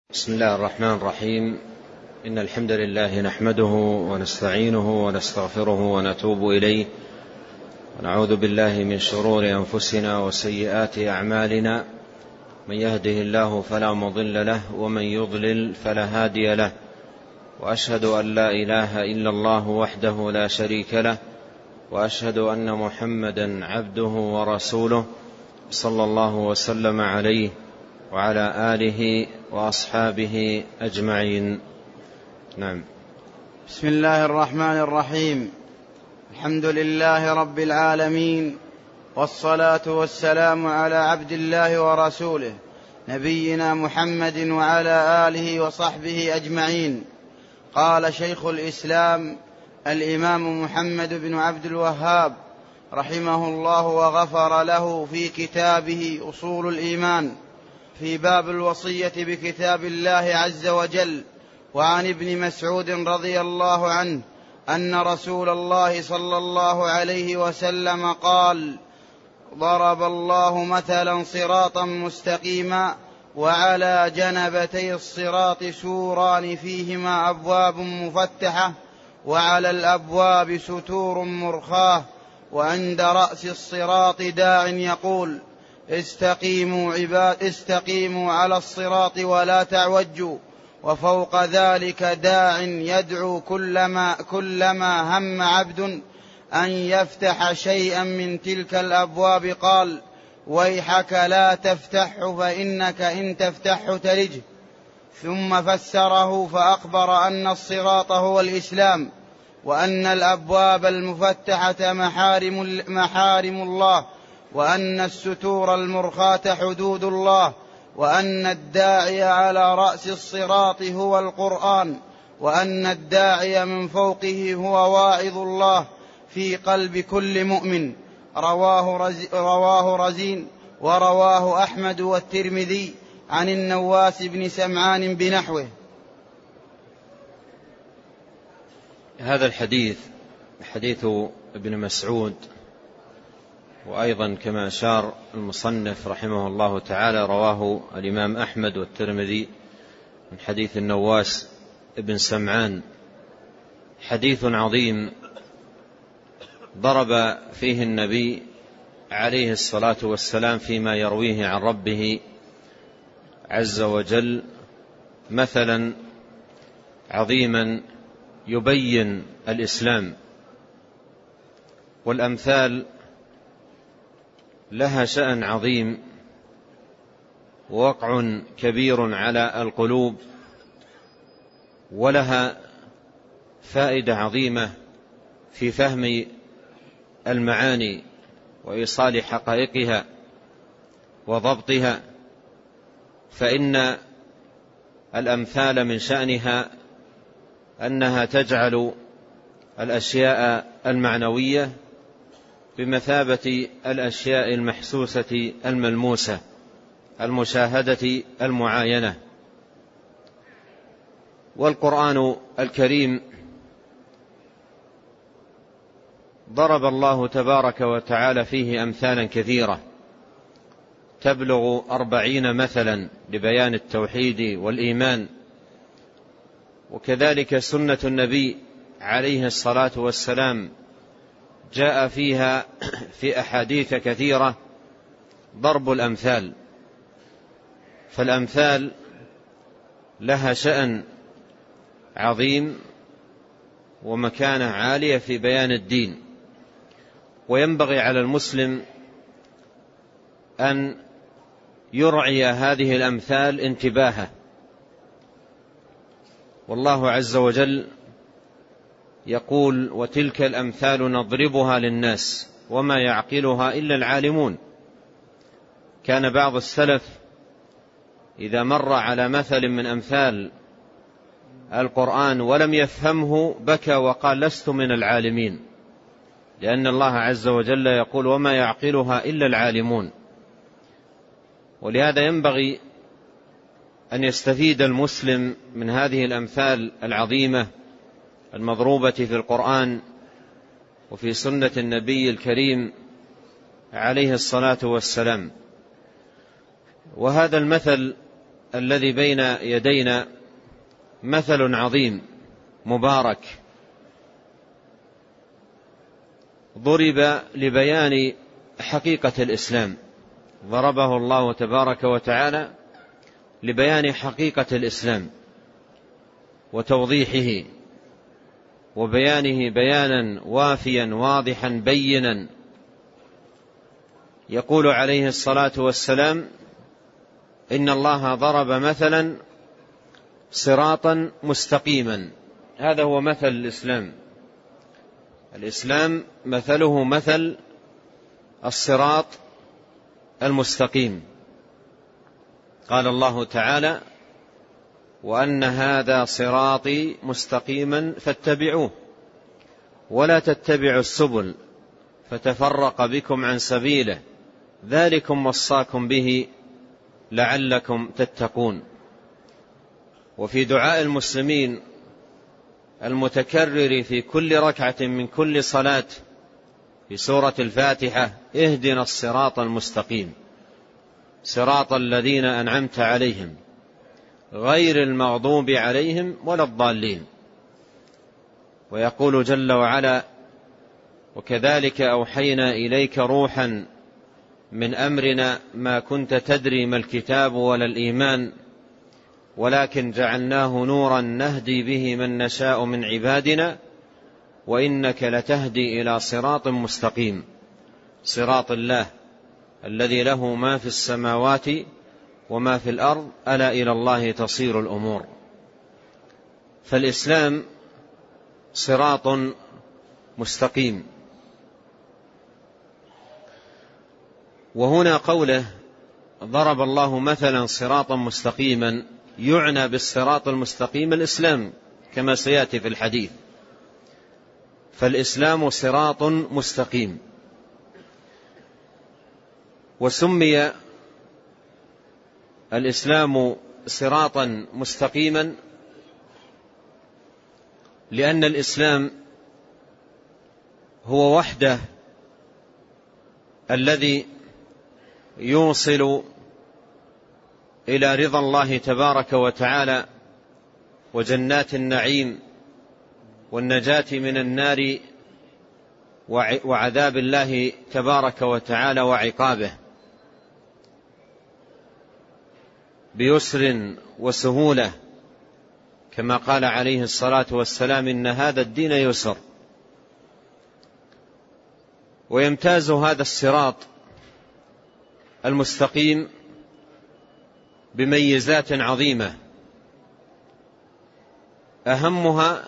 بسم الله الرحمن الرحيم. إن الحمد لله نحمده ونستعينه ونستغفره ونتوب إليه، ونعوذ بالله من شرور أنفسنا وسيئات أعمالنا. من يهده الله فلا مضل له، ومن يضلل فلا هادي له. وأشهد أن لا إله إلا الله وحده لا شريك له، وأشهد أن محمدا عبده ورسوله صلى الله وسلم عليه وعلى آله وأصحابه أجمعين. نعم. بسم الله الرحمن الرحيم. الحمد لله رب العالمين، والصلاة والسلام على عبد الله ورسوله نبينا محمد وعلى آله وصحبه أجمعين. قال شيخ الإسلام الإمام محمد بن عبد الوهاب رحمه الله وغفر له في كتابه أصول الإيمان في باب الوصية بكتاب الله عز وجل: وعن ابن مسعود رضي الله عنه أن رسول الله صلى الله عليه وسلم قال: ضرب الله مثلا صراطا مستقيما، وعلى جنبتي الصراط سوران فيهما أبواب مفتحة، وعلى الأبواب ستور مرخاة، وعند رأس الصراط داع يقول: استقيموا على الصراط ولا تعوجوا، وفوق ذلك داع يدعو كلما هم عبد أن يفتح شيئا من تلك الأبواب قال: ويحك لا تفتحه فإنك إن تفتحه تلجه. ثم فسره فأخبر أن الصراط هو الإسلام، وأن الأبواب المفتحة محارم الله، وأن الستور المرخاة حدود الله، وأن الداعي على رأس الصراط هو القرآن، وأن الداعي من فوقه هو واعظ الله في قلب كل مؤمن. رواه رزين، ورواه أحمد والترمذي عن النواس بن سمعان بنحوه. هذا الحديث حديث ابن مسعود، وأيضا كما أشار المصنف رحمه الله تعالى رواه الإمام أحمد والترمذي من حديث النواس بن سمعان. حديث عظيم ضرب فيه النبي عليه الصلاة والسلام فيما يرويه عن ربه عز وجل مثلا عظيما يبين الإسلام. والأمثال لها شأن عظيم ووقع كبير على القلوب، ولها فائدة عظيمة في فهم المعاني وإيصال حقائقها وضبطها. فإن الأمثال من شأنها أنها تجعل الأشياء المعنوية بمثابة الأشياء المحسوسة الملموسة المشاهدة المعاينة. والقرآن الكريم ضرب الله تبارك وتعالى فيه أمثالا كثيرة تبلغ 40 مثلا لبيان التوحيد والإيمان. وكذلك سنة النبي عليه الصلاة والسلام جاء فيها في أحاديث كثيرة ضرب الأمثال. فالأمثال لها شأن عظيم ومكانة عالية في بيان الدين، وينبغي على المسلم أن يرعي هذه الأمثال انتباهه. والله عز وجل يقول: وتلك الأمثال نضربها للناس وما يعقلها إلا العالمون. كان بعض السلف إذا مر على مثل من أمثال القرآن ولم يفهمه بكى وقال: لست من العالمين، لأن الله عز وجل يقول: وما يعقلها إلا العالمون. ولهذا ينبغي أن يستفيد المسلم من هذه الأمثال العظيمة المضروبة في القرآن وفي سنة النبي الكريم عليه الصلاة والسلام. وهذا المثل الذي بين يدينا مثل عظيم مبارك ضرب لبيان حقيقة الإسلام، ضربه الله تبارك وتعالى لبيان حقيقة الإسلام وتوضيحه وبيانه بيانا وافيا واضحا بينا. يقول عليه الصلاة والسلام: إن الله ضرب مثلا صراطا مستقيما. هذا هو مثل الإسلام. الإسلام مثله مثل الصراط المستقيم. قال الله تعالى: وأن هذا صراطي مستقيما فاتبعوه ولا تتبعوا السبل فتفرق بكم عن سبيله ذلكم وصاكم به لعلكم تتقون. وفي دعاء المسلمين المتكرر في كل ركعة من كل صلاة في سورة الفاتحة: اهدنا الصراط المستقيم صراط الذين أنعمت عليهم غير المغضوب عليهم ولا الضالين. ويقول جل وعلا: وكذلك أوحينا إليك روحا من أمرنا ما كنت تدري ما الكتاب ولا الإيمان ولكن جعلناه نورا نهدي به من نشاء من عبادنا وإنك لتهدي إلى صراط مستقيم صراط الله الذي له ما في السماوات وما في الأرض ألا إلى الله تصير الأمور. فالإسلام صراط مستقيم. وهنا قوله ضرب الله مثلا صراطا مستقيما يعنى بالصراط المستقيم الإسلام كما سيأتي في الحديث. فالإسلام صراط مستقيم. وسمي الإسلام صراطا مستقيما لأن الإسلام هو وحده الذي يوصل إلى رضا الله تبارك وتعالى وجنات النعيم والنجاة من النار وعذاب الله تبارك وتعالى وعقابه بيسر وسهولة، كما قال عليه الصلاة والسلام: إن هذا الدين يسر. ويمتاز هذا الصراط المستقيم بميزات عظيمة، أهمها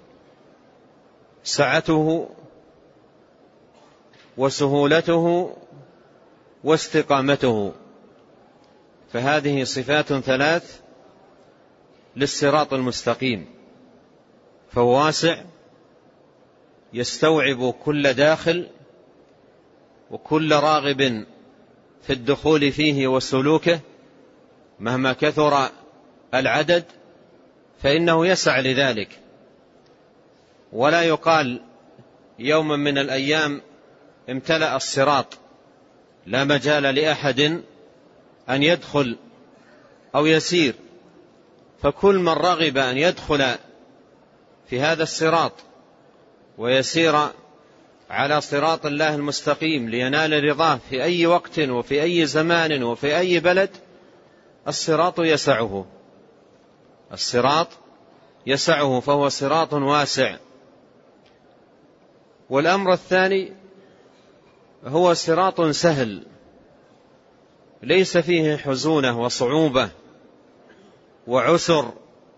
سعته وسهولته واستقامته. فهذه صفات ثلاث للصراط المستقيم، فهو واسع يستوعب كل داخل وكل راغب في الدخول فيه وسلوكه مهما كثر العدد فإنه يسع لذلك. ولا يقال يوما من الأيام امتلأ الصراط لا مجال لأحد أن يدخل أو يسير، فكل من رغب أن يدخل في هذا الصراط ويسير على صراط الله المستقيم لينال رضاه في أي وقت وفي أي زمان وفي أي بلد، الصراط يسعه. الصراط يسعه، فهو صراط واسع. والأمر الثاني هو صراط سهل ليس فيه حزونة وصعوبة وعسر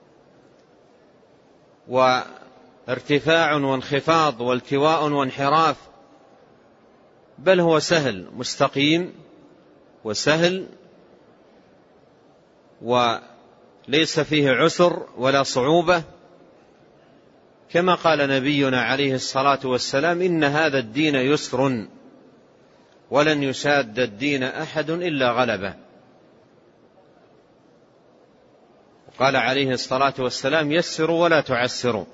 وارتفاع وانخفاض والتواء وانحراف، بل هو سهل مستقيم وسهل وليس فيه عسر ولا صعوبة، كما قال نبينا عليه الصلاة والسلام: إن هذا الدين يسر ولن يشاد الدين أحد إلا غلبه. وقال عليه الصلاة والسلام: يسروا ولا تعسروا.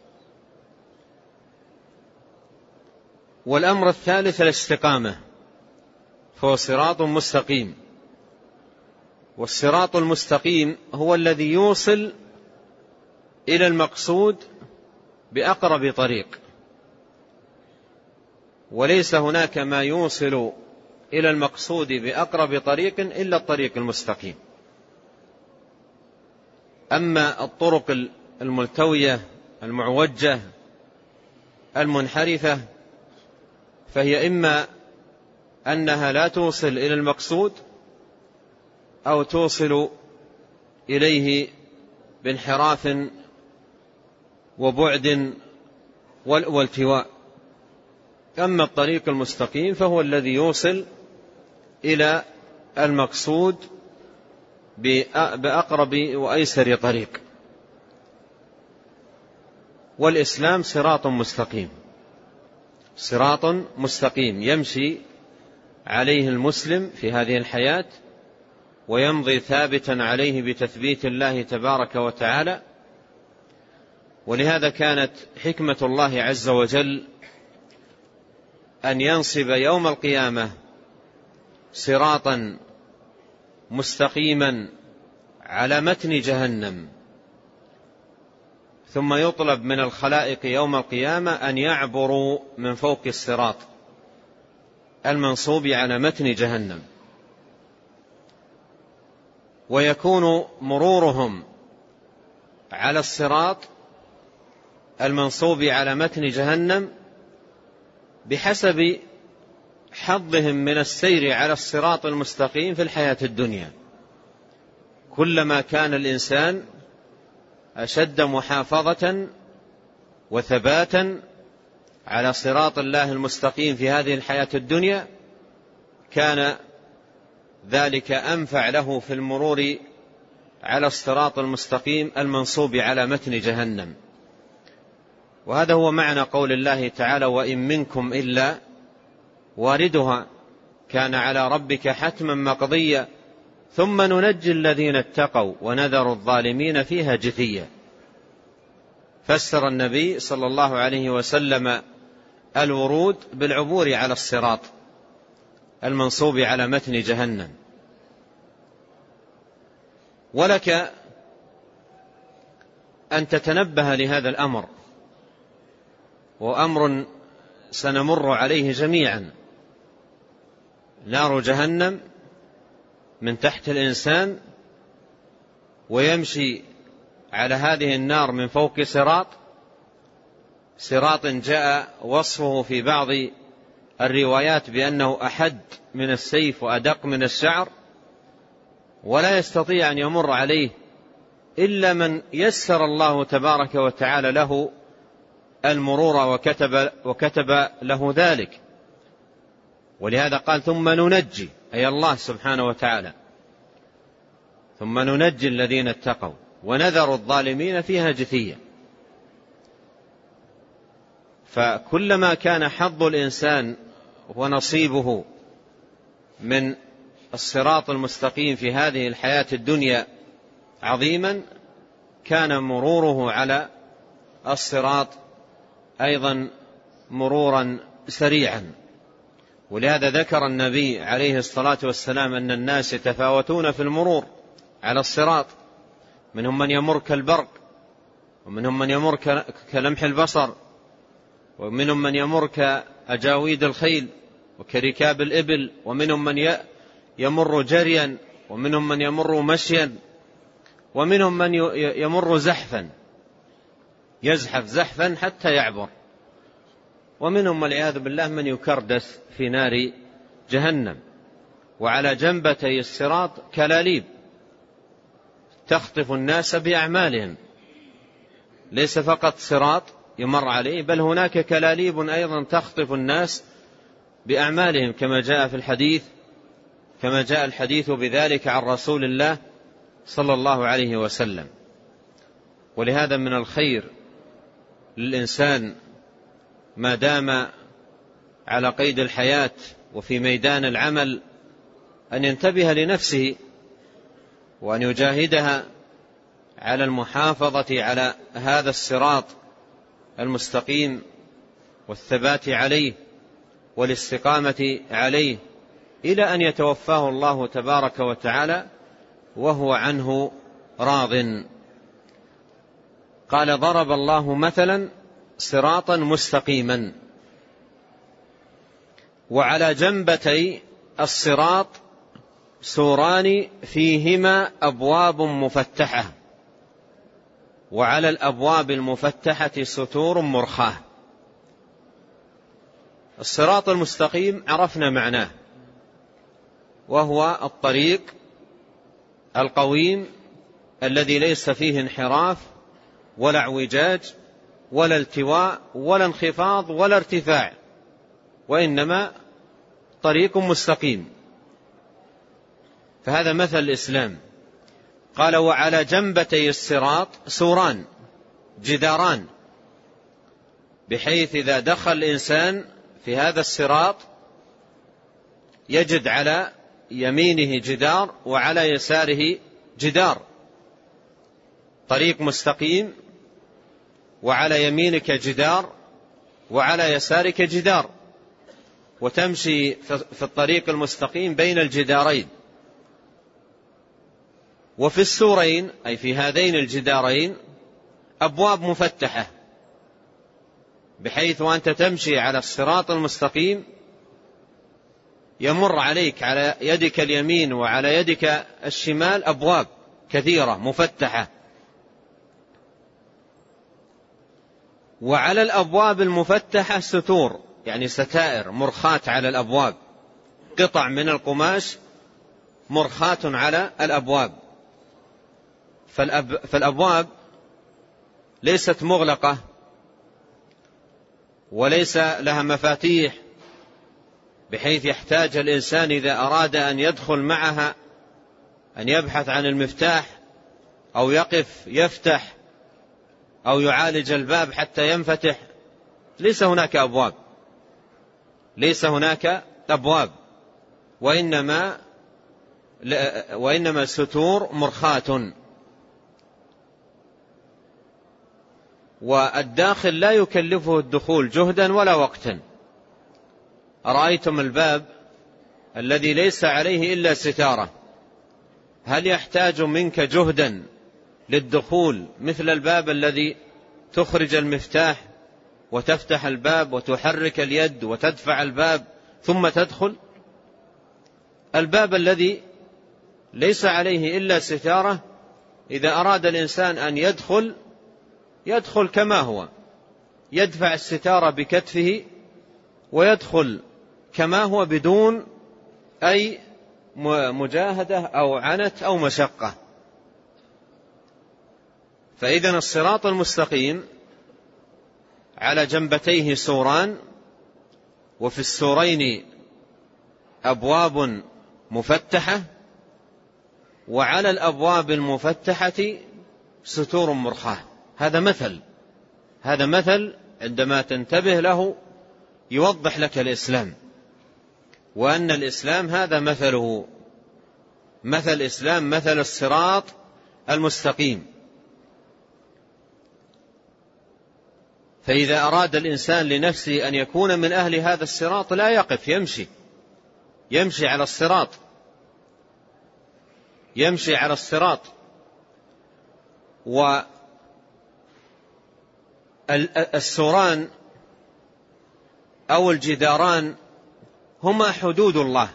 والأمر الثالث الاستقامة، فهو صراط مستقيم. والصراط المستقيم هو الذي يوصل إلى المقصود بأقرب طريق، وليس هناك ما يوصل إلى المقصود بأقرب طريق إلا الطريق المستقيم. أما الطرق الملتوية المعوجة المنحرفة فهي إما أنها لا توصل إلى المقصود أو توصل إليه بانحراف وبعد والتواء. أما الطريق المستقيم فهو الذي يوصل إلى المقصود بأقرب وأيسر طريق. والإسلام صراط مستقيم، صراط مستقيم يمشي عليه المسلم في هذه الحياة ويمضي ثابتا عليه بتثبيت الله تبارك وتعالى. ولهذا كانت حكمة الله عز وجل أن ينصب يوم القيامة صراطا مستقيما على متن جهنم، ثم يطلب من الخلائق يوم القيامة أن يعبروا من فوق الصراط المنصوب على متن جهنم، ويكون مرورهم على الصراط المنصوب على متن جهنم بحسب حظهم من السير على الصراط المستقيم في الحياة الدنيا. كلما كان الإنسان أشد محافظة وثباتا على صراط الله المستقيم في هذه الحياة الدنيا كان ذلك أنفع له في المرور على الصراط المستقيم المنصوب على متن جهنم. وهذا هو معنى قول الله تعالى: وإن منكم إلا واردها كان على ربك حتما مقضيا ثم ننجي الذين اتقوا ونذر الظالمين فيها جثيا. فسر النبي صلى الله عليه وسلم الورود بالعبور على الصراط المنصوب على متن جهنم. ولك أن تتنبه لهذا الأمر، وأمر سنمر عليه جميعا: نار جهنم من تحت الإنسان، ويمشي على هذه النار من فوق صراط جاء وصفه في بعض الروايات بأنه أحد من السيف وأدق من الشعر، ولا يستطيع أن يمر عليه إلا من يسر الله تبارك وتعالى له المرور وكتب له ذلك. ولهذا قال: ثم ننجي، أي الله سبحانه وتعالى، ثم ننجي الذين اتقوا ونذر الظالمين فيها جثيا. فكلما كان حظ الإنسان ونصيبه من الصراط المستقيم في هذه الحياة الدنيا عظيما كان مروره على الصراط أيضا مرورا سريعا. ولهذا ذكر النبي عليه الصلاة والسلام أن الناس يتفاوتون في المرور على الصراط، منهم من يمر كالبرق، ومنهم من يمر كلمح البصر، ومنهم من يمر كأجاويد الخيل وكركاب الإبل، ومنهم من يمر جريا، ومنهم من يمر مشيا، ومنهم من يمر زحفا، يزحف زحفا حتى يعبر، ومنهم والعياذ بالله من يكردس في نار جهنم. وعلى جنبتي الصراط كلاليب تخطف الناس بأعمالهم، ليس فقط صراط يمر عليه، بل هناك كلاليب أيضا تخطف الناس بأعمالهم، كما جاء الحديث بذلك عن رسول الله صلى الله عليه وسلم. ولهذا من الخير للإنسان ما دام على قيد الحياة وفي ميدان العمل أن ينتبه لنفسه وأن يجاهدها على المحافظة على هذا الصراط المستقيم والثبات عليه والاستقامة عليه إلى أن يتوفاه الله تبارك وتعالى وهو عنه راض. قال: ضرب الله مثلا صراطا مستقيما، وعلى جنبتي الصراط سوران فيهما أبواب مفتحة، وعلى الأبواب المفتحة ستور مرخاة. الصراط المستقيم عرفنا معناه، وهو الطريق القويم الذي ليس فيه انحراف ولا اعوجاج ولا التواء ولا انخفاض ولا ارتفاع، وإنما طريق مستقيم. فهذا مثل الإسلام. قال: وعلى جنبتي الصراط سوران، جداران، بحيث إذا دخل الإنسان في هذا الصراط يجد على يمينه جدار وعلى يساره جدار. طريق مستقيم، وعلى يمينك جدار وعلى يسارك جدار، وتمشي في الطريق المستقيم بين الجدارين. وفي السورين، أي في هذين الجدارين، أبواب مفتحة، بحيث وأنت تمشي على الصراط المستقيم يمر عليك على يدك اليمين وعلى يدك الشمال أبواب كثيرة مفتحة. وعلى الأبواب المفتحة ستور، يعني ستائر مرخاة على الأبواب، قطع من القماش مرخاة على الأبواب. فالأبواب ليست مغلقة وليس لها مفاتيح، بحيث يحتاج الإنسان إذا أراد أن يدخل معها أن يبحث عن المفتاح أو يقف يفتح أو يعالج الباب حتى ينفتح. ليس هناك أبواب، ليس هناك أبواب، وإنما ستور مرخاة. والداخل لا يكلفه الدخول جهدا ولا وقتا. أرأيتم الباب الذي ليس عليه إلا ستارة، هل يحتاج منك جهدا للدخول مثل الباب الذي تخرج المفتاح وتفتح الباب وتحرك اليد وتدفع الباب ثم تدخل؟ الباب الذي ليس عليه إلا ستارة، إذا أراد الإنسان أن يدخل كما هو، يدفع الستارة بكتفه ويدخل كما هو بدون أي مجاهدة أو عنت أو مشقة. فإذن الصراط المستقيم على جنبتيه سوران، وفي السورين أبواب مفتحة، وعلى الأبواب المفتحة ستور مرخاة. هذا مثل عندما تنتبه له يوضح لك الإسلام، وأن الإسلام هذا مثله، مثل الإسلام مثل الصراط المستقيم. فإذا أراد الإنسان لنفسه أن يكون من أهل هذا الصراط لا يقف، يمشي على الصراط، يمشي على الصراط. والسوران أو الجداران هما حدود الله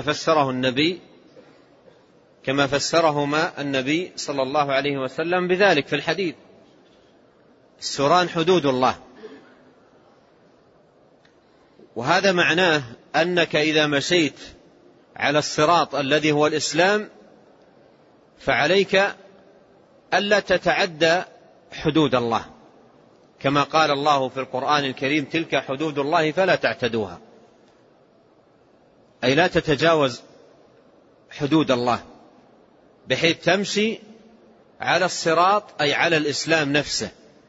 كما فسرهما النبي صلى الله عليه وسلم بذلك في الحديث. السوران حدود الله، وهذا معناه أنك إذا مشيت على الصراط الذي هو الإسلام فعليك ألا تتعدى حدود الله، كما قال الله في القرآن الكريم: تلك حدود الله فلا تعتدوها، أي لا تتجاوز حدود الله، بحيث تمشي على الصراط أي على الإسلام نفسه،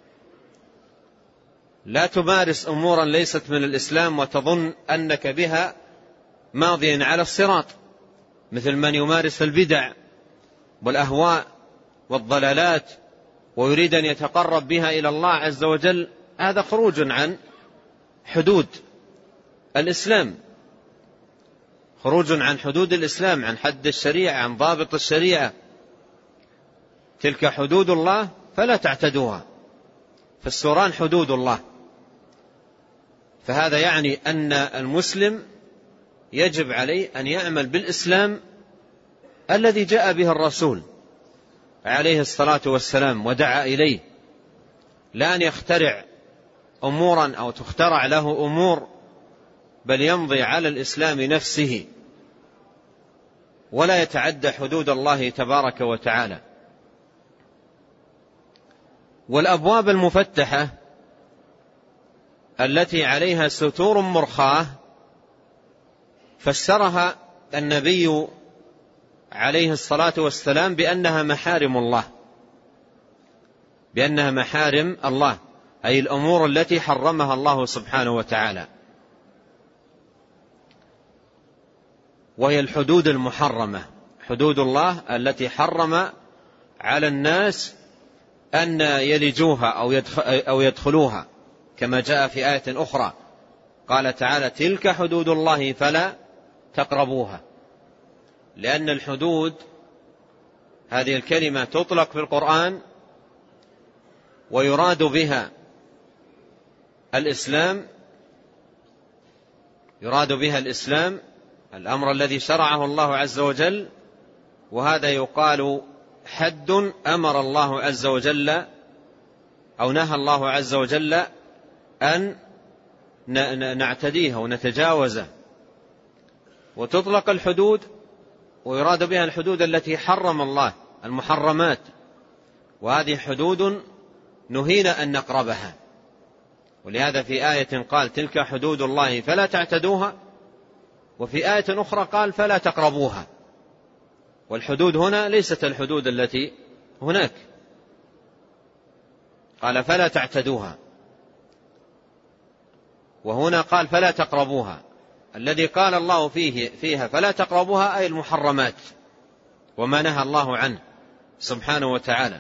لا تمارس أمورا ليست من الإسلام وتظن أنك بها ماضيا على الصراط، مثل من يمارس البدع والأهواء والضلالات ويريد أن يتقرب بها إلى الله عز وجل. هذا خروج عن حدود الإسلام، خروج عن حدود الإسلام، عن حد الشريعة، عن ضابط الشريعة. تلك حدود الله فلا تعتدوها، فالسوران حدود الله. فهذا يعني أن المسلم يجب عليه أن يعمل بالإسلام الذي جاء به الرسول عليه الصلاة والسلام ودعا إليه، لا أن يخترع أمورا أو تخترع له أمور، بل يمضي على الإسلام نفسه ولا يتعدى حدود الله تبارك وتعالى. والأبواب المفتحة التي عليها ستور مرخاة فسرها النبي عليه الصلاة والسلام بأنها محارم الله، بأنها محارم الله، أي الأمور التي حرمها الله سبحانه وتعالى، وهي الحدود المحرمة، حدود الله التي حرم على الناس أن يلجوها أو يدخلوها، كما جاء في آية أخرى قال تعالى: تلك حدود الله فلا تقربوها. لأن الحدود هذه الكلمة تطلق في القرآن ويراد بها الإسلام، يراد بها الإسلام، الأمر الذي شرعه الله عز وجل، وهذا يقال حد أمر الله عز وجل أو نهى الله عز وجل أن نعتديها ونتجاوزه. وتطلق الحدود ويراد بها الحدود التي حرم الله، المحرمات، وهذه حدود نهينا أن نقربها. ولهذا في آية قال: تلك حدود الله فلا تعتدوها، وفي آية أخرى قال: فلا تقربوها. والحدود هنا ليست الحدود التي هناك، قال: فلا تعتدوها، وهنا قال: فلا تقربوها. الذي قال الله فيها فلا تقربوها أي المحرمات وما نهى الله عنه سبحانه وتعالى.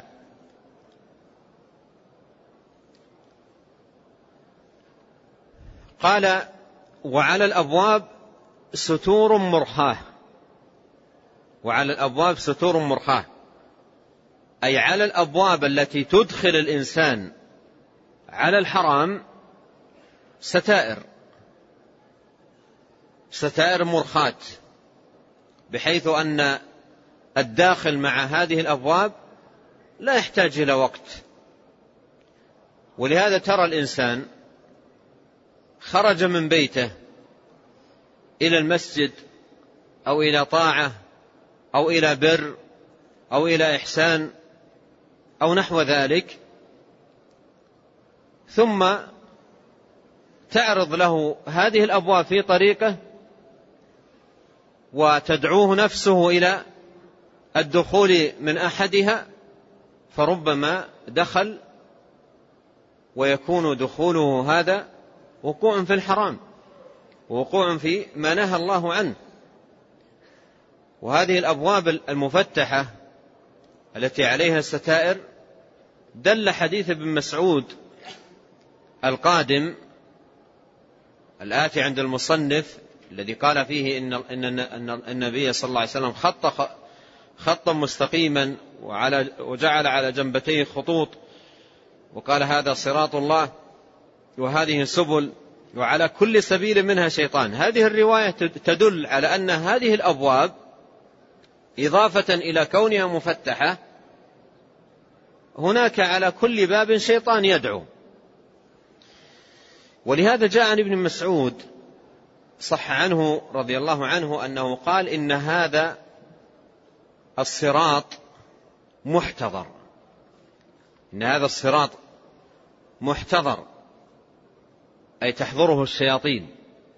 قال: وعلى الأبواب ستور مرخاة. وعلى الأبواب ستور مرخاة أي على الأبواب التي تدخل الإنسان على الحرام ستائر مرخاة، بحيث أن الداخل مع هذه الأبواب لا يحتاج إلى وقت. ولهذا ترى الإنسان خرج من بيته إلى المسجد أو إلى طاعة أو إلى بر أو إلى إحسان أو نحو ذلك، ثم تعرض له هذه الأبواب في طريقه وتدعوه نفسه إلى الدخول من أحدها، فربما دخل ويكون دخوله هذا وقوع في الحرام، وقوع في ما نهى الله عنه. وهذه الأبواب المفتحة التي عليها الستائر دل حديث ابن مسعود القادم الآتي عند المصنف، الذي قال فيه إن النبي صلى الله عليه وسلم خطا مستقيما وجعل على جنبتيه خطوط، وقال: هذا صراط الله وهذه سبل وعلى كل سبيل منها شيطان. هذه الرواية تدل على أن هذه الأبواب إضافة إلى كونها مفتحة، هناك على كل باب شيطان يدعو. ولهذا جاء عن ابن مسعود صح عنه رضي الله عنه أنه قال: إن هذا الصراط محتضر، إن هذا الصراط محتضر أي تحضره الشياطين،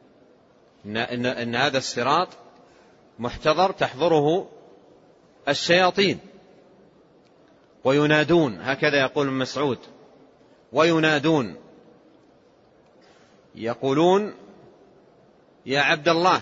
إن هذا الصراط محتضر تحضره الشياطين. وينادون، هكذا يقول ابن مسعود، وينادون يقولون: يا عبد الله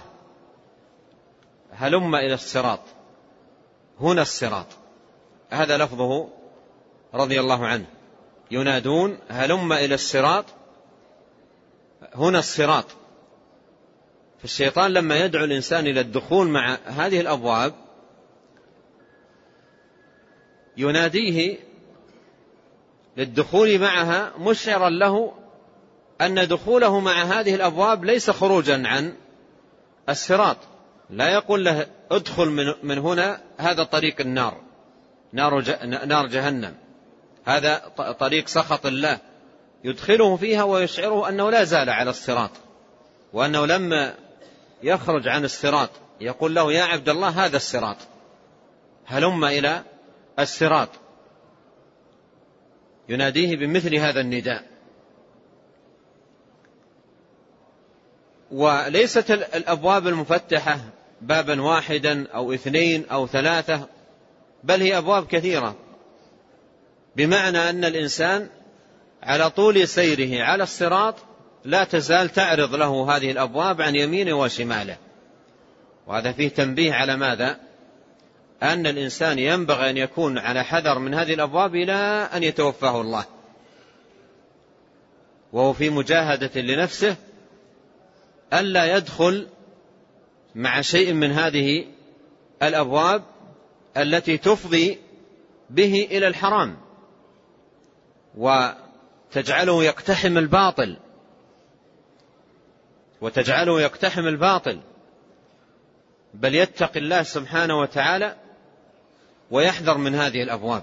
هلم إلى الصراط، هنا الصراط. هذا لفظه رضي الله عنه، ينادون: هلم إلى الصراط، هنا الصراط. فالشيطان لما يدعو الإنسان إلى الدخول مع هذه الأبواب يناديه للدخول معها مشعرا له أن دخوله مع هذه الأبواب ليس خروجا عن الصراط. لا يقول له ادخل من هنا، هذا طريق النار، نار جهنم، هذا طريق سخط الله، يدخله فيها ويشعره أنه لا زال على الصراط، وأنه لما يخرج عن الصراط يقول له يا عبد الله هذا الصراط، هلم إلى الصراط، يناديه بمثل هذا النداء. وليست الأبواب المفتحة بابا واحدا أو 2 أو 3، بل هي أبواب كثيرة، بمعنى أن الإنسان على طول سيره على الصراط لا تزال تعرض له هذه الأبواب عن يمينه وشماله. وهذا فيه تنبيه على ماذا؟ أن الإنسان ينبغي أن يكون على حذر من هذه الأبواب إلى أن يتوفاه الله، وهو في مجاهدة لنفسه ألا يدخل مع شيء من هذه الأبواب التي تفضي به إلى الحرام وتجعله يقتحم الباطل، بل يتقي الله سبحانه وتعالى ويحذر من هذه الأبواب.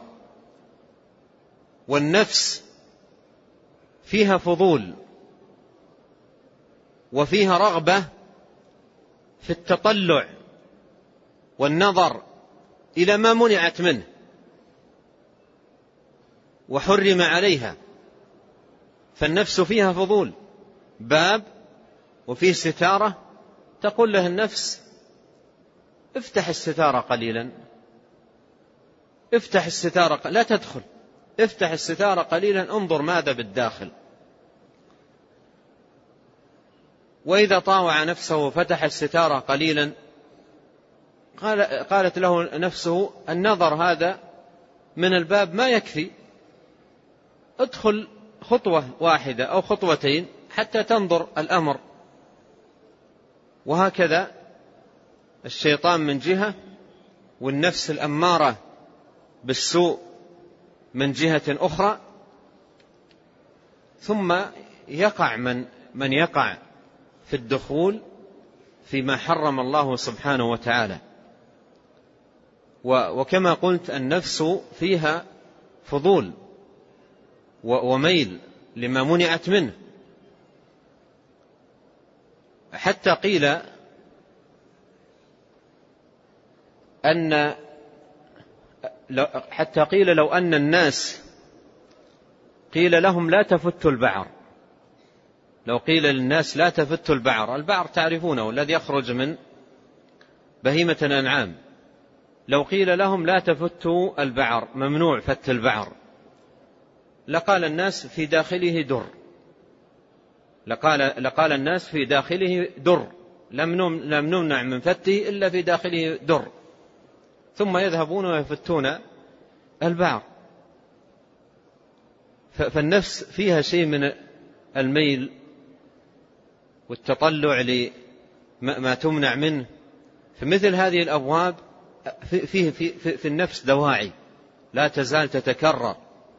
والنفس فيها فضول وفيها رغبة في التطلع والنظر إلى ما منعت منه وحرم عليها، فالنفس فيها فضول، باب وفيه ستارة تقول له النفس افتح الستارة قليلا، افتح الستارة، لا تدخل، افتح الستارة قليلا، انظر ماذا بالداخل. وإذا طاوع نفسه وفتح الستارة قليلا قالت له نفسه النظر هذا من الباب ما يكفي، ادخل خطوة واحدة أو خطوتين حتى تنظر الأمر. وهكذا الشيطان من جهة، والنفس الأمارة بالسوء من جهة أخرى. ثم يقع من يقع في الدخول فيما حرم الله سبحانه وتعالى. وكما قلت النفس فيها فضول وميل لما منعت منه، حتى قيل لو أن الناس قيل لهم لا تفتوا البعر، لو قيل للناس لا تفتوا البعر تعرفونه الذي يخرج من بهيمة الأنعام، لو قيل لهم لا تفتوا البعر، ممنوع فت البعر، لقال الناس في داخله در، لقال الناس في داخله در، لم نمنع من فته إلا في داخله در، ثم يذهبون ويفتون البعر. فالنفس فيها شيء من الميل والتطلع لما تمنع منه. فمثل هذه الأبواب في النفس دواعي لا تزال تتكرر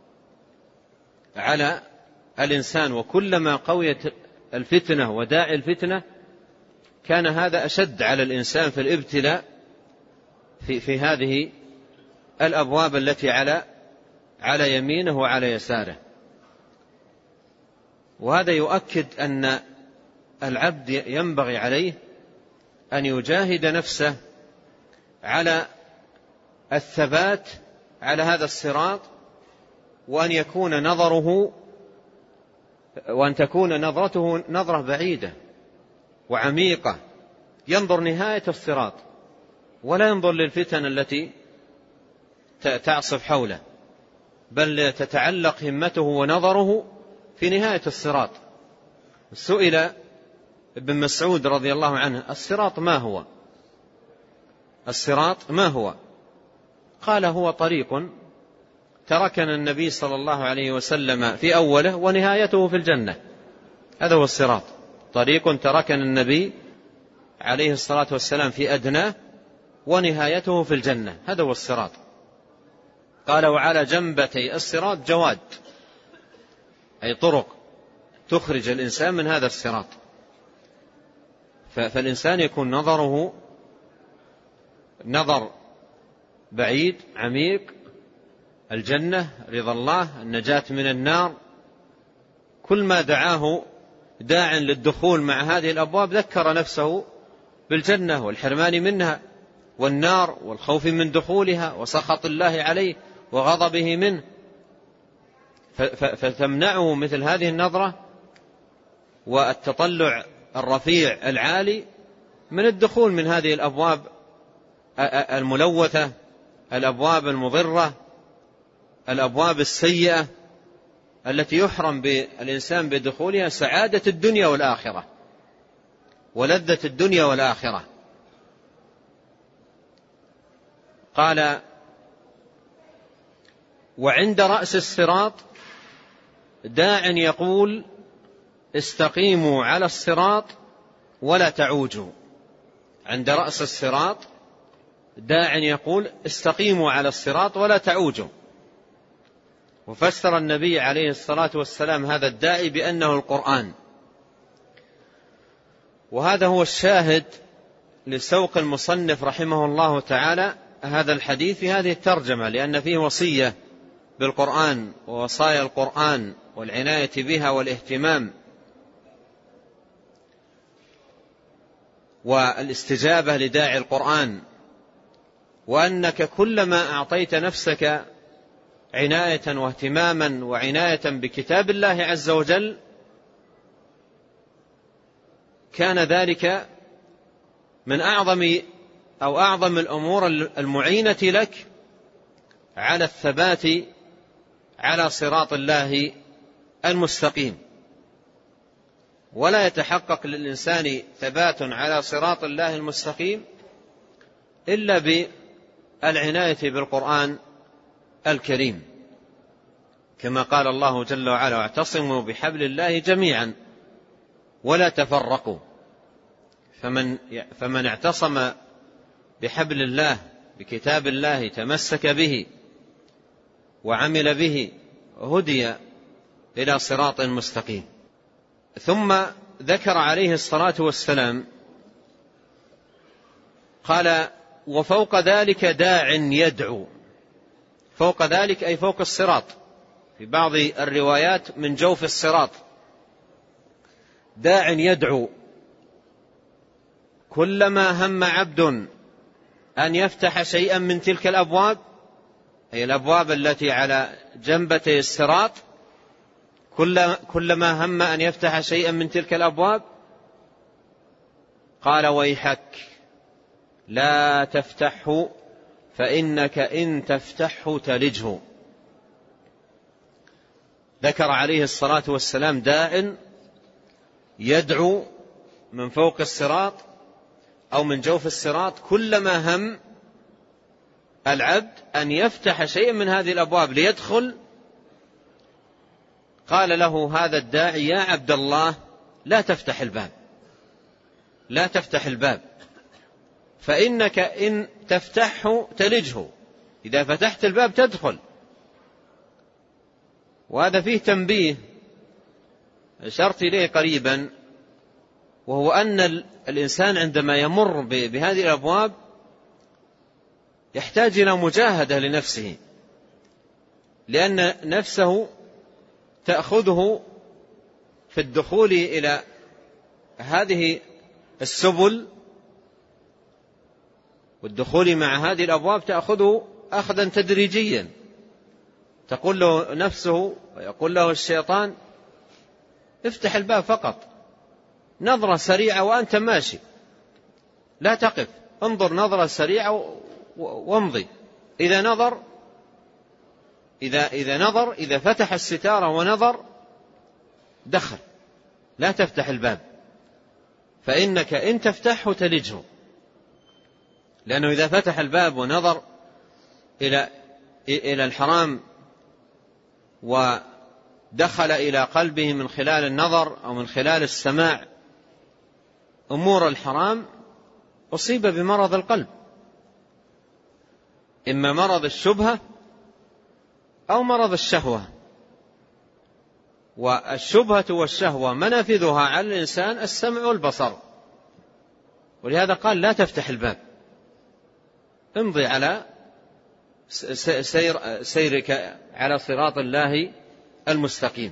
على الإنسان، وكلما قويت الفتنة وداعي الفتنة كان هذا أشد على الإنسان في الابتلاء في هذه الأبواب التي على يمينه وعلى يساره. وهذا يؤكد أن العبد ينبغي عليه أن يجاهد نفسه على الثبات على هذا الصراط، وأن تكون نظرته نظرة بعيدة وعميقة، ينظر نهاية الصراط ولا ينظر للفتن التي تعصف حوله، بل تتعلق همته ونظره في نهاية الصراط. سئل ابن مسعود رضي الله عنه الصراط ما هو؟ الصراط ما هو؟ قال هو طريق تركنا النبي صلى الله عليه وسلم في أوله ونهايته في الجنة، هذا هو الصراط، طريق تركنا النبي عليه الصلاة والسلام في أدناه ونهايته في الجنة، هذا هو الصراط. قال وعلى جنبتي الصراط جواد، أي طرق تخرج الإنسان من هذا الصراط. فالإنسان يكون نظره نظر بعيد عميق، الجنة، رضا الله، النجاة من النار. كل ما دعاه داع للدخول مع هذه الأبواب ذكر نفسه بالجنة والحرمان منها، والنار والخوف من دخولها، وسخط الله عليه وغضبه منه، فتمنعه مثل هذه النظرة والتطلع الرفيع العالي من الدخول من هذه الأبواب الملوثة، الأبواب المضرة، الأبواب السيئة التي يحرم بالإنسان بدخولها سعادة الدنيا والآخرة ولذة الدنيا والآخرة. قال وعند رأس الصراط داع يقول استقيموا على الصراط ولا تعوجوا. عند رأس الصراط داع يقول استقيموا على الصراط ولا تعوجوا. وفسر النبي عليه الصلاة والسلام هذا الداعي بأنه القرآن. وهذا هو الشاهد لسوق المصنف رحمه الله تعالى هذا الحديث في هذه الترجمة، لأن فيه وصية بالقرآن ووصايا القرآن والعناية بها والاهتمام والاستجابة لداعي القرآن، وأنك كلما أعطيت نفسك عناية واهتماما وعناية بكتاب الله عز وجل كان ذلك من أعظم الأمور المعينة لك على الثبات على صراط الله المستقيم. ولا يتحقق للإنسان ثبات على صراط الله المستقيم إلا بالعناية بالقرآن الكريم، كما قال الله جل وعلا واعتصموا بحبل الله جميعا ولا تفرقوا. فمن اعتصم بحبل الله بكتاب الله تمسك به وعمل به هدي إلى صراط مستقيم. ثم ذكر عليه الصلاة والسلام قال وفوق ذلك داع يدعو. فوق ذلك أي فوق الصراط، في بعض الروايات من جوف الصراط. داع يدعو كلما هم عبد أن يفتح شيئا من تلك الأبواب، أي الأبواب التي على جنبتي الصراط، كلما هم أن يفتح شيئا من تلك الأبواب قال ويحك لا تفتحه فإنك إن تفتحه تلجه. ذكر عليه الصلاة والسلام داع يدعو من فوق الصراط أو من جوف الصراط كلما هم العبد أن يفتح شيئا من هذه الأبواب ليدخل، قال له هذا الداعي يا عبد الله لا تفتح الباب، لا تفتح الباب، فإنك إن تفتحه تلجه، إذا فتحت الباب تدخل. وهذا فيه تنبيه أشرت إليه قريبا، وهو أن الإنسان عندما يمر بهذه الأبواب يحتاج إلى مجاهدة لنفسه، لأن نفسه تأخذه في الدخول إلى هذه السبل والدخول مع هذه الأبواب تأخذه أخذا تدريجيا. تقول له نفسه ويقول له الشيطان افتح الباب فقط نظرة سريعة وأنت ماشي، لا تقف، انظر نظرة سريعة وامضي. إذا نظر إذا فتح الستارة ونظر دخل، لا تفتح الباب، فإنك إن تفتحه تلجه. لأنه إذا فتح الباب ونظر إلى الحرام ودخل إلى قلبه من خلال النظر أو من خلال السماع أمور الحرام أصيب بمرض القلب، إما مرض الشبهة أو مرض الشهوة. والشبهة والشهوة منافذها على الإنسان السمع والبصر، ولهذا قال لا تفتح الباب، امضي على سيرك على صراط الله المستقيم.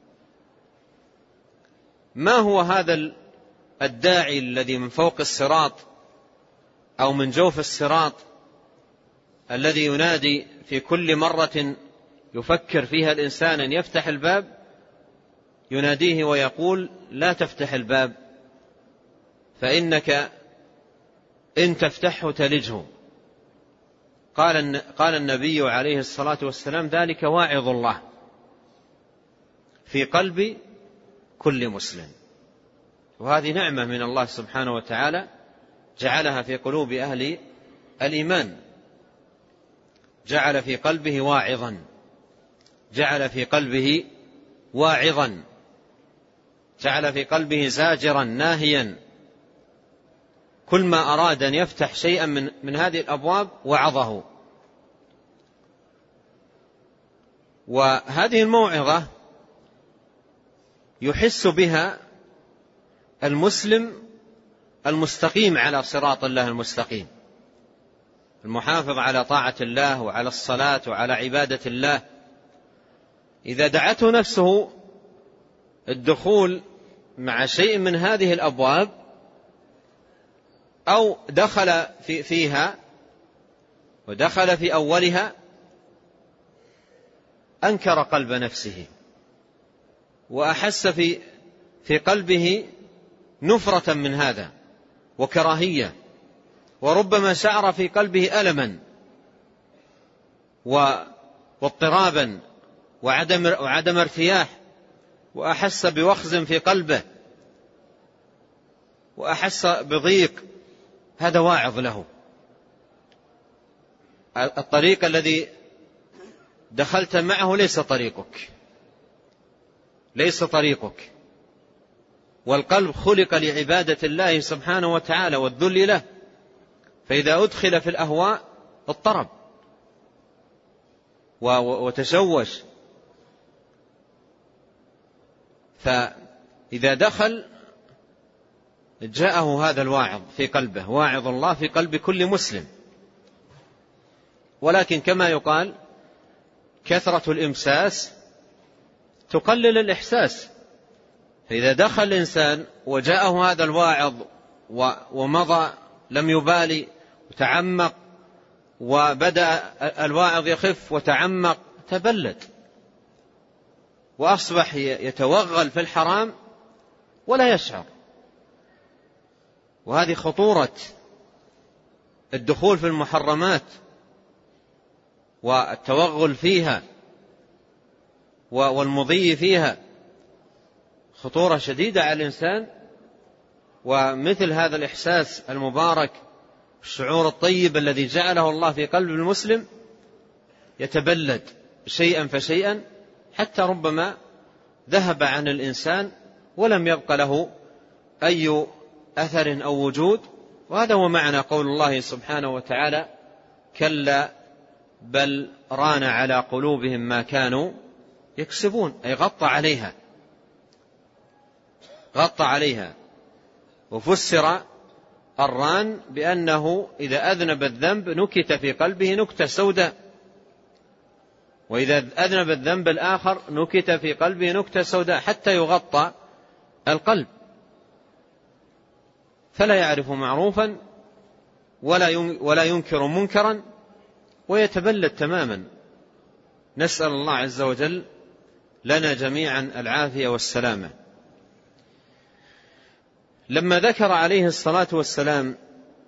ما هو هذا الداعي الذي من فوق الصراط أو من جوف الصراط الذي ينادي في كل مرة يفكر فيها الإنسان أن يفتح الباب، يناديه ويقول لا تفتح الباب فإنك إن تفتحه تلجه. قال النبي عليه الصلاة والسلام ذلك واعظ الله في قلب كل مسلم. وهذه نعمة من الله سبحانه وتعالى جعلها في قلوب أهل الإيمان، جعل في قلبه واعظا، جعل في قلبه واعظا، جعل في قلبه زاجرا ناهيا. كل ما أراد أن يفتح شيئا من هذه الأبواب وعظه. وهذه الموعظة يحس بها المسلم المستقيم على صراط الله المستقيم، المحافظ على طاعة الله وعلى الصلاة وعلى عبادة الله. إذا دعته نفسه الدخول مع شيء من هذه الأبواب أو دخل فيها ودخل في أولها، أنكر قلب نفسه وأحس في قلبه نفرة من هذا وكراهية، وربما شعر في قلبه ألما واضطرابا وعدم ارتياح، وأحس بوخز في قلبه وأحس بضيق. هذا واعظ له. الطريق الذي دخلت معه ليس طريقك، ليس طريقك. والقلب خلق لعبادة الله سبحانه وتعالى والذل له، فإذا أدخل في الأهواء اضطرب وتشوش. فإذا دخل جاءه هذا الواعظ في قلبه، واعظ الله في قلب كل مسلم. ولكن كما يقال كثرة الإمساس تقلل الإحساس. فإذا دخل الإنسان وجاءه هذا الواعظ ومضى لم يبالي وتعمق، وبدأ الواعظ يخف وتعمق، تبلد وأصبح يتوغل في الحرام ولا يشعر. وهذه خطورة الدخول في المحرمات والتوغل فيها والمضي فيها، خطورة شديدة على الإنسان. ومثل هذا الإحساس المبارك، الشعور الطيب الذي جعله الله في قلب المسلم، يتبلد شيئا فشيئا حتى ربما ذهب عن الإنسان ولم يبق له أي أثر أو وجود. وهذا هو معنى قول الله سبحانه وتعالى كلا بل ران على قلوبهم ما كانوا يكسبون، أي غطى عليها. وفسر الران بأنه إذا أذنب الذنب نكت في قلبه نكتة سوداء، وإذا أذنب الذنب الآخر نكت في قلبه نكتة سوداء حتى يغطى القلب، فلا يعرف معروفا ولا ينكر منكرا، ويتبلد تماما. نسأل الله عز وجل لنا جميعا العافية والسلامة. لما ذكر عليه الصلاة والسلام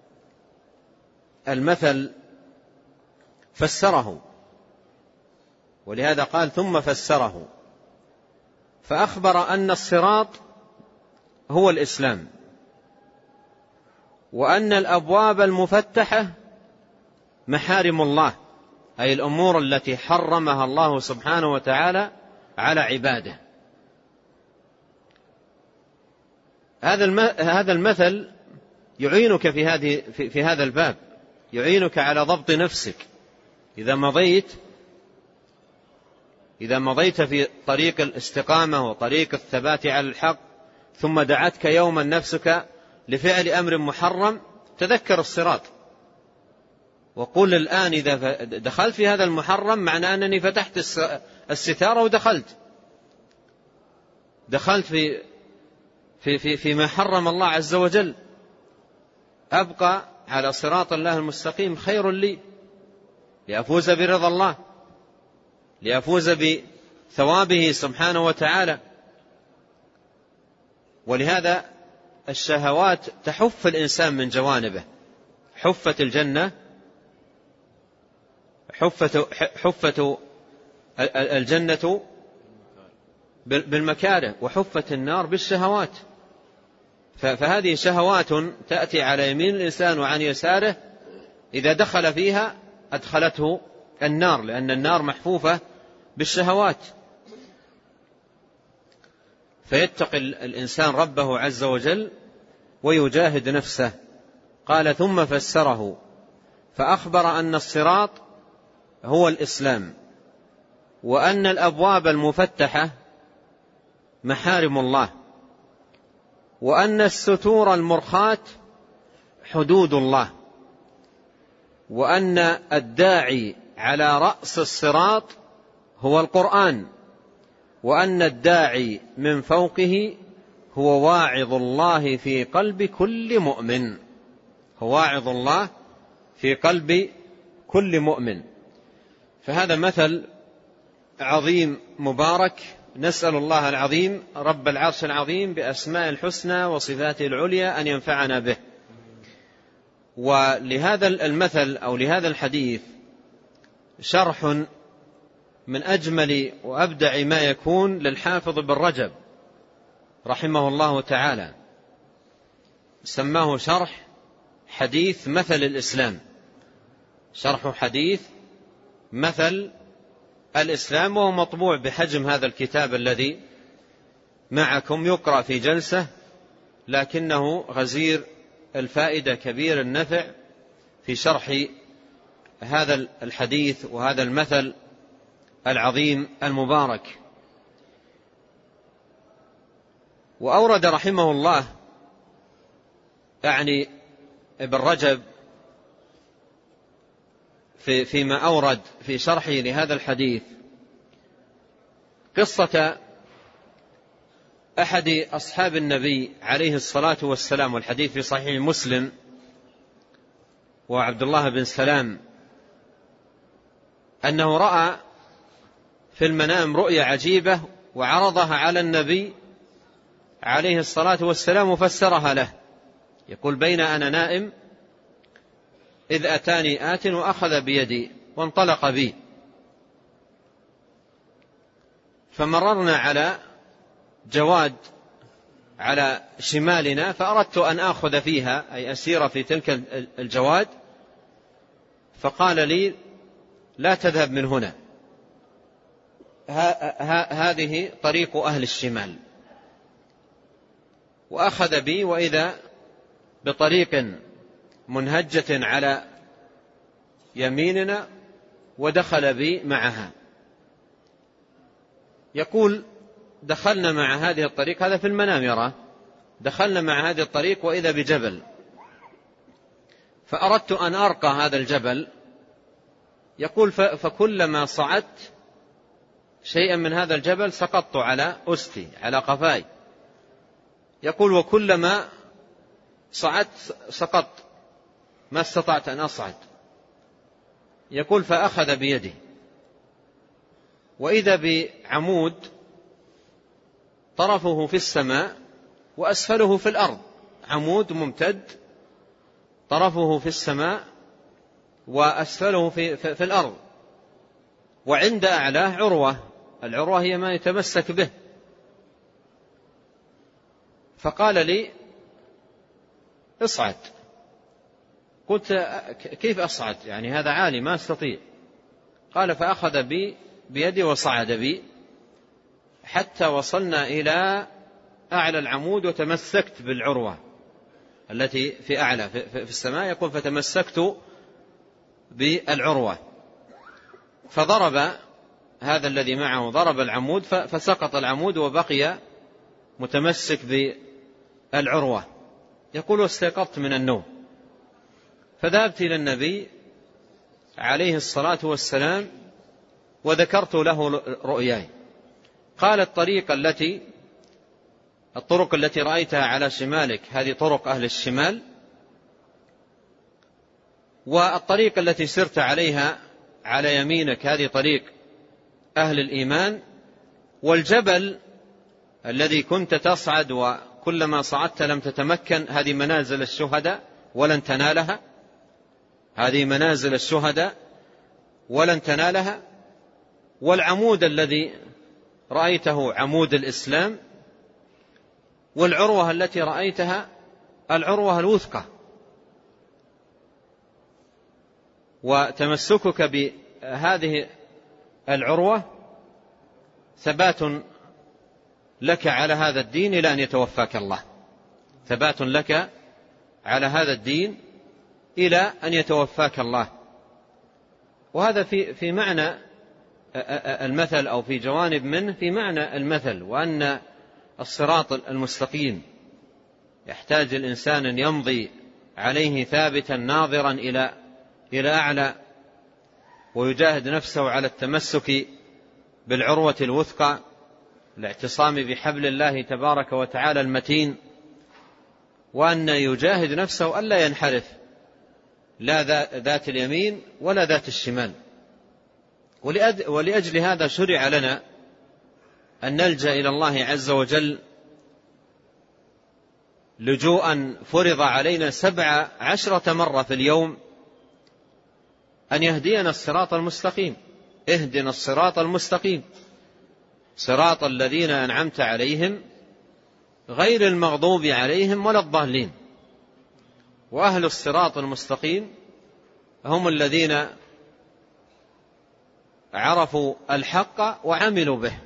المثل فسره، ولهذا قال ثم فسره، فأخبر أن الصراط هو الإسلام، وأن الأبواب المفتحة محارم الله، أي الأمور التي حرمها الله سبحانه وتعالى على عباده. هذا المثل يعينك في هذا الباب، يعينك على ضبط نفسك. إذا مضيت إذا مضيت في طريق الاستقامة وطريق الثبات على الحق ثم دعتك يوما نفسك لفعل أمر محرم، تذكر الصراط وقل الآن إذا دخلت في هذا المحرم معنى أنني فتحت الستارة دخلت فيما حرم الله عز وجل. أبقى على صراط الله المستقيم خير لي، لأفوز برضا الله، لأفوز بثوابه سبحانه وتعالى. ولهذا الشهوات تحف الإنسان من جوانبه. حفت الجنة حفت الجنة بالمكاره، وحفت النار بالشهوات. فهذه شهوات تأتي على يمين الإنسان وعن يساره، إذا دخل فيها أدخلته النار، لأن النار محفوفة بالشهوات. فيتقي الإنسان ربه عز وجل ويجاهد نفسه. قال ثم فسره فأخبر أن الصراط هو الإسلام، وأن الأبواب المفتحة محارم الله، وأن الستور المرخاة حدود الله، وأن الداعي على رأس الصراط هو القرآن، وأن الداعي من فوقه هو واعظ الله في قلب كل مؤمن. هو واعظ الله في قلب كل مؤمن. فهذا مثل عظيم مبارك، نسأل الله العظيم رب العرش العظيم بأسماء الحسنى وصفاته العليا أن ينفعنا به. ولهذا المثل أو لهذا الحديث شرح من أجمل وأبدع ما يكون للحافظ بن رجب رحمه الله تعالى، سماه شرح حديث مثل الإسلام. شرح حديث مثل الإسلام، وهو مطبوع بحجم هذا الكتاب الذي معكم، يقرأ في جلسة، لكنه غزير الفائدة كبير النفع في شرح هذا الحديث وهذا المثل العظيم المبارك. وأورد رحمه الله يعني ابن رجب فيما أورد في شرحه لهذا الحديث قصة أحد أصحاب النبي عليه الصلاة والسلام، والحديث في صحيح مسلم، وعبد الله بن سلام، أنه رأى في المنام رؤيا عجيبة وعرضها على النبي عليه الصلاة والسلام وفسرها له. يقول بين أنا نائم إذ أتاني آت وأخذ بيدي وانطلق بي، فمررنا على جواد على شمالنا، فأردت أن آخذ فيها أي أسير في تلك الجواد، فقال لي لا تذهب من هنا، هذه طريق أهل الشمال. وأخذ بي وإذا بطريق منهجة على يميننا، ودخل بي معها. يقول دخلنا مع هذه الطريق، هذا في المنام يرى، دخلنا مع هذه الطريق وإذا بجبل، فأردت أن أرقى هذا الجبل. يقول فكلما صعدت شيئا من هذا الجبل سقطت على أستي على قفاي. يقول وكلما صعدت سقطت، ما استطعت أن أصعد. يقول فأخذ بيدي وإذا بعمود طرفه في السماء وأسفله في الأرض، عمود ممتد طرفه في السماء وأسفله في الأرض، وعند أعلاه عروة، العروة هي ما يتمسك به. فقال لي اصعد. قلت كيف أصعد؟ يعني هذا عالي ما أستطيع. قال فأخذ بي بيدي وصعد بي حتى وصلنا إلى أعلى العمود، وتمسكت بالعروة التي في أعلى في السماء. يقول فتمسكت بالعروة، فضرب هذا الذي معه ضرب العمود فسقط العمود وبقي متمسك بالعروة. يقول استيقظت من النوم فذهبت إلى النبي عليه الصلاة والسلام وذكرت له رؤياي. قال الطرق التي رأيتها على شمالك هذه طرق أهل الشمال، والطريق التي سرت عليها على يمينك هذه طريق أهل الإيمان، والجبل الذي كنت تصعد وكلما صعدت لم تتمكن هذه منازل الشهداء ولن تنالها، هذه منازل الشهداء ولن تنالها. والعمود الذي رأيته عمود الإسلام، والعروة التي رأيتها العروة الوثقى. وتمسكك بهذه العروة ثبات لك على هذا الدين إلى أن يتوفاك الله، ثبات لك على هذا الدين إلى أن يتوفاك الله. وهذا في معنى المثل أو في جوانب منه في معنى المثل، وأن الصراط المستقيم يحتاج الإنسان أن يمضي عليه ثابتا ناظرا إلى أعلى، ويجاهد نفسه على التمسك بالعروة الوثقى، الاعتصام بحبل الله تبارك وتعالى المتين، وأن يجاهد نفسه ألا ينحرف لا ذات اليمين ولا ذات الشمال. ولأجل هذا شرع لنا أن نلجأ إلى الله عز وجل لجوءا فرض علينا 17 مرة في اليوم أن يهدينا الصراط المستقيم. اهدنا الصراط المستقيم صراط الذين أنعمت عليهم غير المغضوب عليهم ولا الضالين. وأهل الصراط المستقيم هم الذين عرفوا الحق وعملوا به.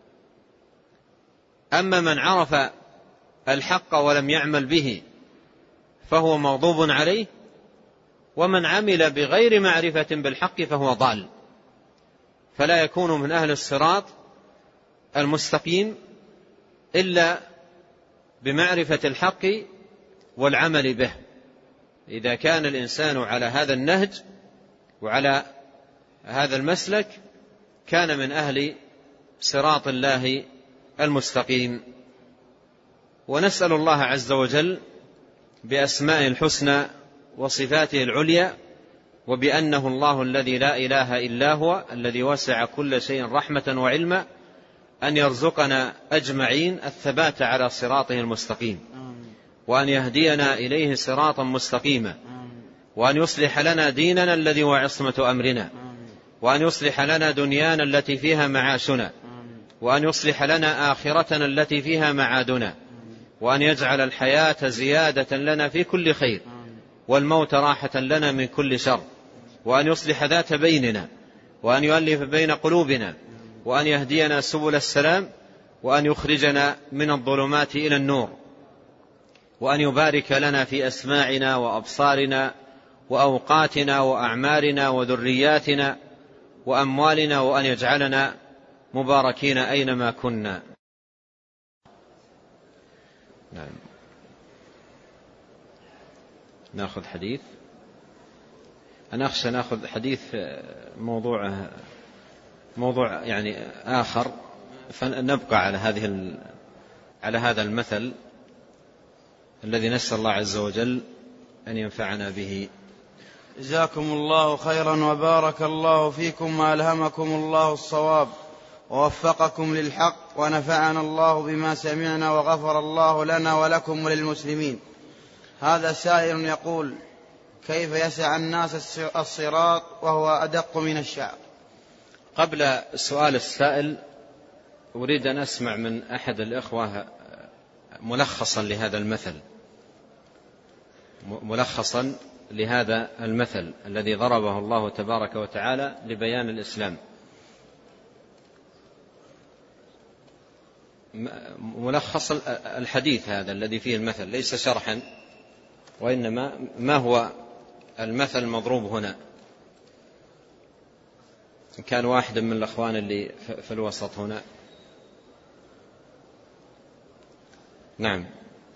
أما من عرف الحق ولم يعمل به فهو مغضوب عليه، ومن عمل بغير معرفة بالحق فهو ضال. فلا يكون من أهل الصراط المستقيم إلا بمعرفة الحق والعمل به. إذا كان الإنسان على هذا النهج وعلى هذا المسلك كان من أهل صراط الله المستقيم. ونسأل الله عز وجل بأسمائه الحسنى وصفاته العليا وبأنه الله الذي لا إله إلا هو الذي وسع كل شيء رحمة وعلما أن يرزقنا أجمعين الثبات على صراطه المستقيم، وأن يهدينا إليه صراطا مستقيما، وأن يصلح لنا ديننا الذي هو عصمة أمرنا، وأن يصلح لنا دنيانا التي فيها معاشنا، وأن يصلح لنا آخرتنا التي فيها معادنا، وأن يجعل الحياة زيادة لنا في كل خير والموت راحة لنا من كل شر، وأن يصلح ذات بيننا، وأن يؤلف بين قلوبنا، وأن يهدينا سبل السلام، وأن يخرجنا من الظلمات إلى النور، وأن يبارك لنا في أسماعنا وأبصارنا وأوقاتنا وأعمارنا وذرياتنا وأموالنا، وأن يجعلنا مباركين أينما كنا. نعم. نأخذ حديث. أنا أخشى نأخذ حديث موضوع يعني آخر، فنبقى على هذا المثل الذي نسأل الله عز وجل أن ينفعنا به. جزاكم الله خيرا وبارك الله فيكم وألهمكم الله الصواب ووفقكم للحق ونفعنا الله بما سمعنا وغفر الله لنا ولكم وللمسلمين. هذا سائل يقول: كيف يسع الناس الصراط وهو أدق من الشعر؟ قبل سؤال السائل أريد أن أسمع من أحد الإخوة ملخصا لهذا المثل الذي ضربه الله تبارك وتعالى لبيان الإسلام. ملخص الحديث هذا الذي فيه المثل، ليس شرحا، وإنما ما هو المثل المضروب هنا. كان واحد من الأخوان اللي في الوسط هنا. نعم،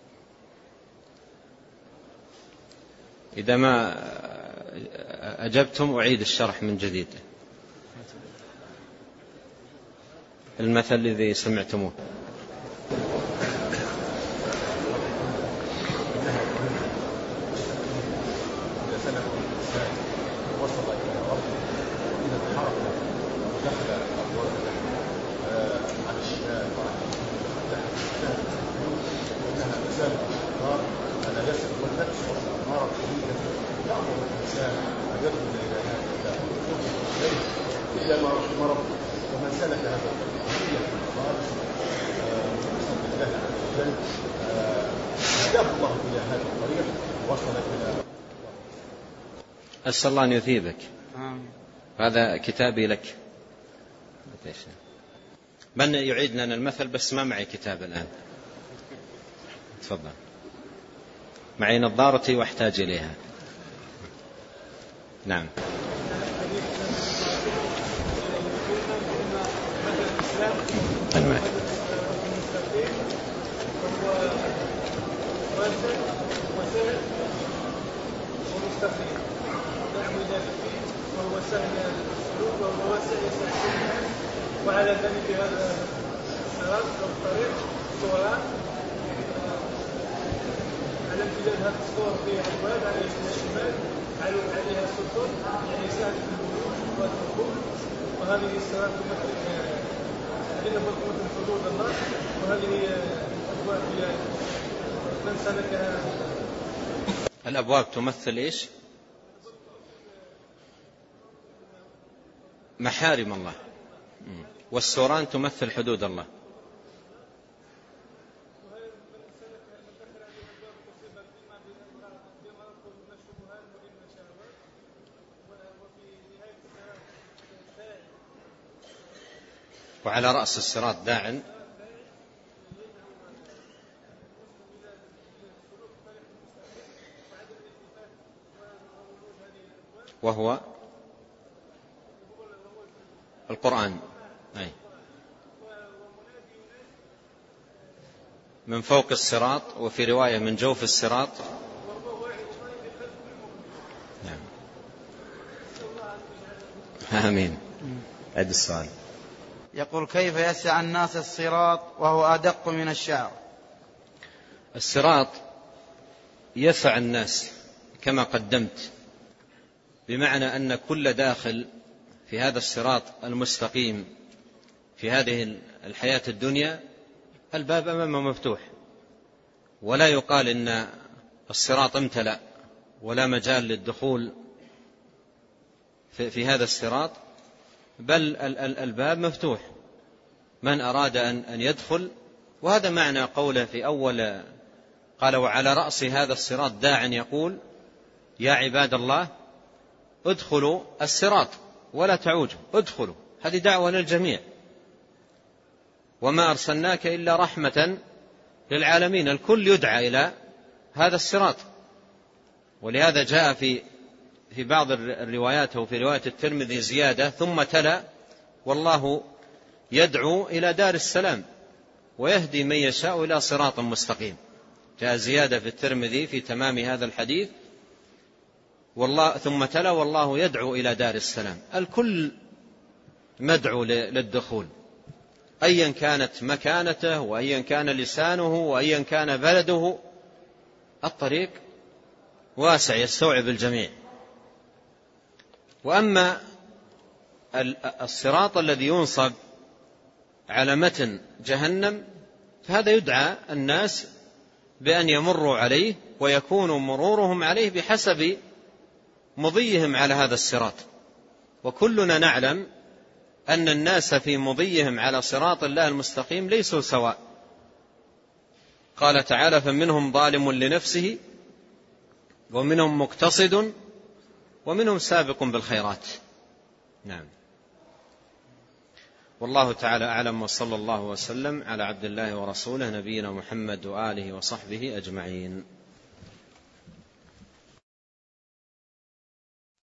إذا ما أجبتم أعيد الشرح من جديد المثل الذي سمعتموه. أسأل الله أن يثيبك. هذا كتابي لك. من يعيد لنا المثل؟ بس ما معي كتاب الآن. تفضل. معي نظارتي واحتاج إليها. نعم. المثل وهو سهل السلوك وهو واسع يسهل، وعلى ذلك هذا الصراط أو الطريق صوران على امتداد هذا الصور في أبواب على الشمال عليها سطور يعني يساعد في الخروج والدخول، وهذه الصراط تمثل حدود الله، وهذه الأبواب هي من سلكها. الأبواب تمثل إيش؟ محارم الله، والسوران تمثل حدود الله. وعلى رأس الصراط داع وهو القرآن. أي. من فوق الصراط، وفي رواية من جوف الصراط. نعم. آمين. هذا السؤال. يقول: كيف يسع الناس الصراط وهو أدق من الشعر؟ الصراط يسع الناس كما قدمت، بمعنى أن كل داخل في هذا الصراط المستقيم في هذه الحياة الدنيا الباب أمامه مفتوح، ولا يقال إن الصراط امتلأ ولا مجال للدخول في هذا الصراط، بل الباب مفتوح، من أراد أن يدخل. وهذا معنى قوله في أول قال: وعلى رأس هذا الصراط داع يقول يا عباد الله ادخلوا الصراط ولا تعوجوا، ادخلوا. هذه دعوة للجميع، وما أرسلناك إلا رحمة للعالمين. الكل يدعى إلى هذا الصراط. ولهذا جاء في بعض الروايات وفي رواية الترمذي زيادة: ثم تلا والله يدعو إلى دار السلام ويهدي من يشاء إلى صراط مستقيم. جاء زيادة في الترمذي في تمام هذا الحديث: ثم تلا والله يدعو إلى دار السلام. الكل مدعو للدخول، أيا كانت مكانته وأيا كان لسانه وأيا كان بلده، الطريق واسع يستوعب الجميع. وأما الصراط الذي ينصب على متن جهنم فهذا يدعى الناس بأن يمروا عليه، ويكون مرورهم عليه بحسب مضيهم على هذا الصراط. وكلنا نعلم أن الناس في مضيهم على صراط الله المستقيم ليسوا سواء. قال تعالى: فمنهم ظالم لنفسه ومنهم مقتصد ومنهم سابق بالخيرات. نعم. والله تعالى أعلم، وصلى الله وسلم على عبد الله ورسوله نبينا محمد وآله وصحبه أجمعين.